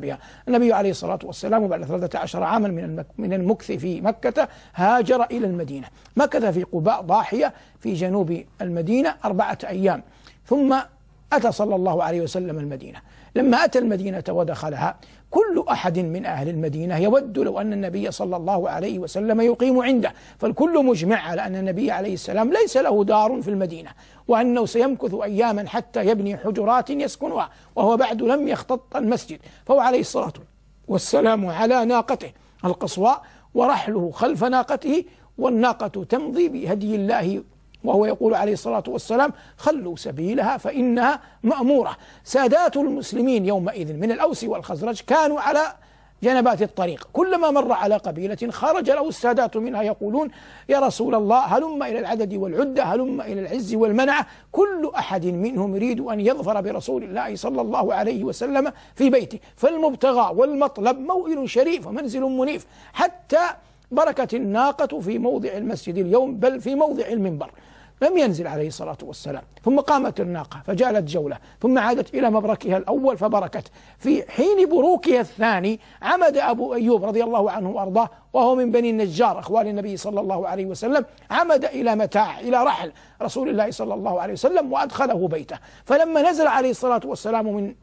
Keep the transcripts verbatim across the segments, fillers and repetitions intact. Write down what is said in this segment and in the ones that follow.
بها. النبي عليه الصلاة والسلام بعد ثلاثة عشر عاما من من المكث في مكة هاجر إلى المدينة، مكث في قباء ضاحية في جنوب المدينة أربعة أيام، ثم أتى صلى الله عليه وسلم المدينة. لما أتى المدينة ودخلها كل أحد من أهل المدينة يود لو أن النبي صلى الله عليه وسلم يقيم عنده، فالكل مجمع على أن النبي عليه السلام ليس له دار في المدينة، وأنه سيمكث أياما حتى يبني حجرات يسكنها، وهو بعد لم يختط المسجد. فهو عليه الصلاة والسلام على ناقته القصواء ورحله خلف ناقته، والناقة تمضي بهدي الله، وهو يقول عليه الصلاة والسلام: خلوا سبيلها فإنها مأمورة. سادات المسلمين يومئذ من الأوس والخزرج كانوا على جنبات الطريق، كلما مر على قبيلة خرج له السادات منها يقولون: يا رسول الله هلم إلى العدد والعدة، هلم إلى العز والمنعة. كل أحد منهم يريد أن يظفر برسول الله صلى الله عليه وسلم في بيته، فالمبتغى والمطلب موئل شريف ومنزل منيف، حتى بركت الناقة في موضع المسجد اليوم، بل في موضع المنبر، لم ينزل عليه الصلاة والسلام. ثم قامت الناقة فجالت جولة، ثم عادت إلى مبركها الأول فبركت. في حين بروكها الثاني عمد أبو أيوب رضي الله عنه وأرضاه، وهو من بني النجار أخوال النبي صلى الله عليه وسلم، عمد إلى متاع إلى رحل رسول الله صلى الله عليه وسلم وأدخله بيته. فلما نزل عليه الصلاة والسلام من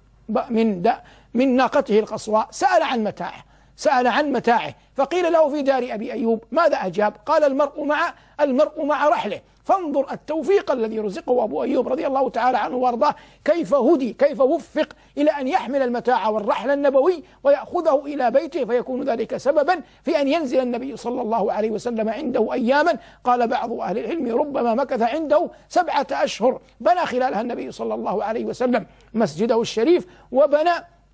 من من ناقته القصواء سأل عن متاعه سأل عن متاعه فقيل له: في دار أبي أيوب. ماذا أجاب؟ قال: المرء مع المرء مع رحله. فانظر التوفيق الذي رزقه أبو أيوب رضي الله تعالى عنه وارضاه، كيف هدي، كيف وفق إلى أن يحمل المتاع والرحل النبوي ويأخذه إلى بيته، فيكون ذلك سببا في أن ينزل النبي صلى الله عليه وسلم عنده أياما. قال بعض أهل العلم: ربما مكث عنده سبعة أشهر، بنى خلالها النبي صلى الله عليه وسلم مسجده الشريف، وبنى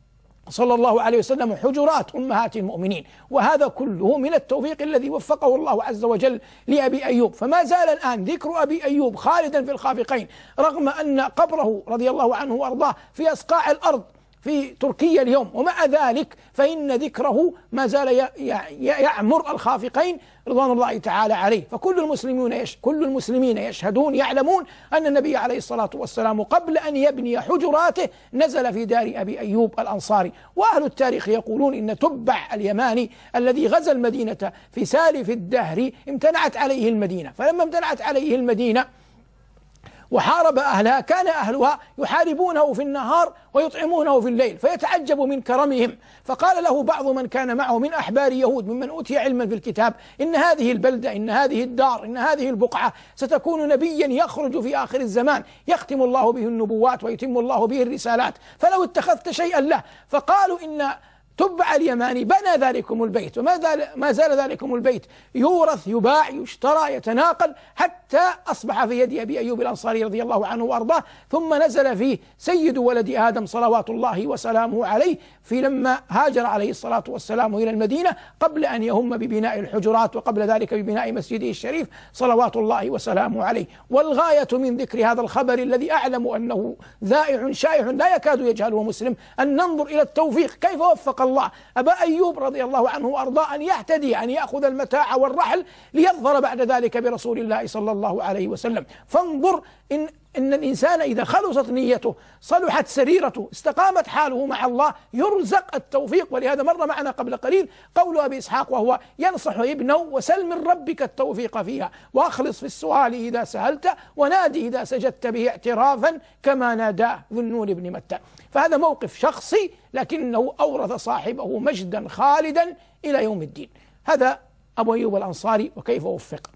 صلى الله عليه وسلم حجرات أمهات المؤمنين. وهذا كله من التوفيق الذي وفقه الله عز وجل لأبي أيوب. فما زال الآن ذكر أبي أيوب خالدا في الخافقين، رغم أن قبره رضي الله عنه وأرضاه في أصقاع الأرض في تركيا اليوم، ومع ذلك فإن ذكره ما زال يعمر الخافقين رضوان الله تعالى عليه. فكل المسلمين يش كل المسلمين يشهدون يعلمون أن النبي عليه الصلاة والسلام قبل أن يبني حجراته نزل في دار أبي أيوب الأنصاري. وأهل التاريخ يقولون إن تبع اليماني الذي غزا المدينة في سالف الدهر امتنعت عليه المدينة، فلما امتنعت عليه المدينة وحارب أهلها كان أهلها يحاربونه في النهار ويطعمونه في الليل، فيتعجب من كرمهم. فقال له بعض من كان معه من أحبار يهود ممن أوتي علما في الكتاب: إن هذه البلدة، إن هذه الدار، إن هذه البقعة ستكون نبيا يخرج في آخر الزمان يختم الله به النبوات ويتم الله به الرسالات، فلو اتخذت شيئا له. فقالوا إن تبع اليماني بنى ذلكم البيت، وما زال ما زال ذلكم البيت يورث، يباع، يشترى، يتناقل، حتى أصبح في يد أبي أيوب الأنصاري رضي الله عنه وأرضاه. ثم نزل فيه سيد ولد آدم صلوات الله وسلامه عليه، في لما هاجر عليه الصلاة والسلام إلى المدينة قبل أن يهم ببناء الحجرات، وقبل ذلك ببناء مسجده الشريف صلوات الله وسلامه عليه. والغاية من ذكر هذا الخبر الذي أعلم أنه ذائع شائع لا يكاد يجهله مسلم أن ننظر إلى التوفيق، كيف وفق الله أبا أيوب رضي الله عنه وأرضاه أن يهتدي، أن يأخذ المتاع والرحل ليظفر بعد ذلك برسول الله صلى الله عليه وسلم. فانظر إن إن الإنسان إذا خلصت نيته، صلحت سريرته، استقامت حاله مع الله، يرزق التوفيق. ولهذا مر معنا قبل قليل قول أبي إسحاق وهو ينصح ابنه: وسل من ربك التوفيق فيها، وأخلص في السؤال إذا سألت، ونادي إذا سجدت به اعترافا كما ناداه ذو النون بن متى. فهذا موقف شخصي لكنه أورث صاحبه مجدا خالدا إلى يوم الدين. هذا أبو أيوب الأنصاري وكيف وفق.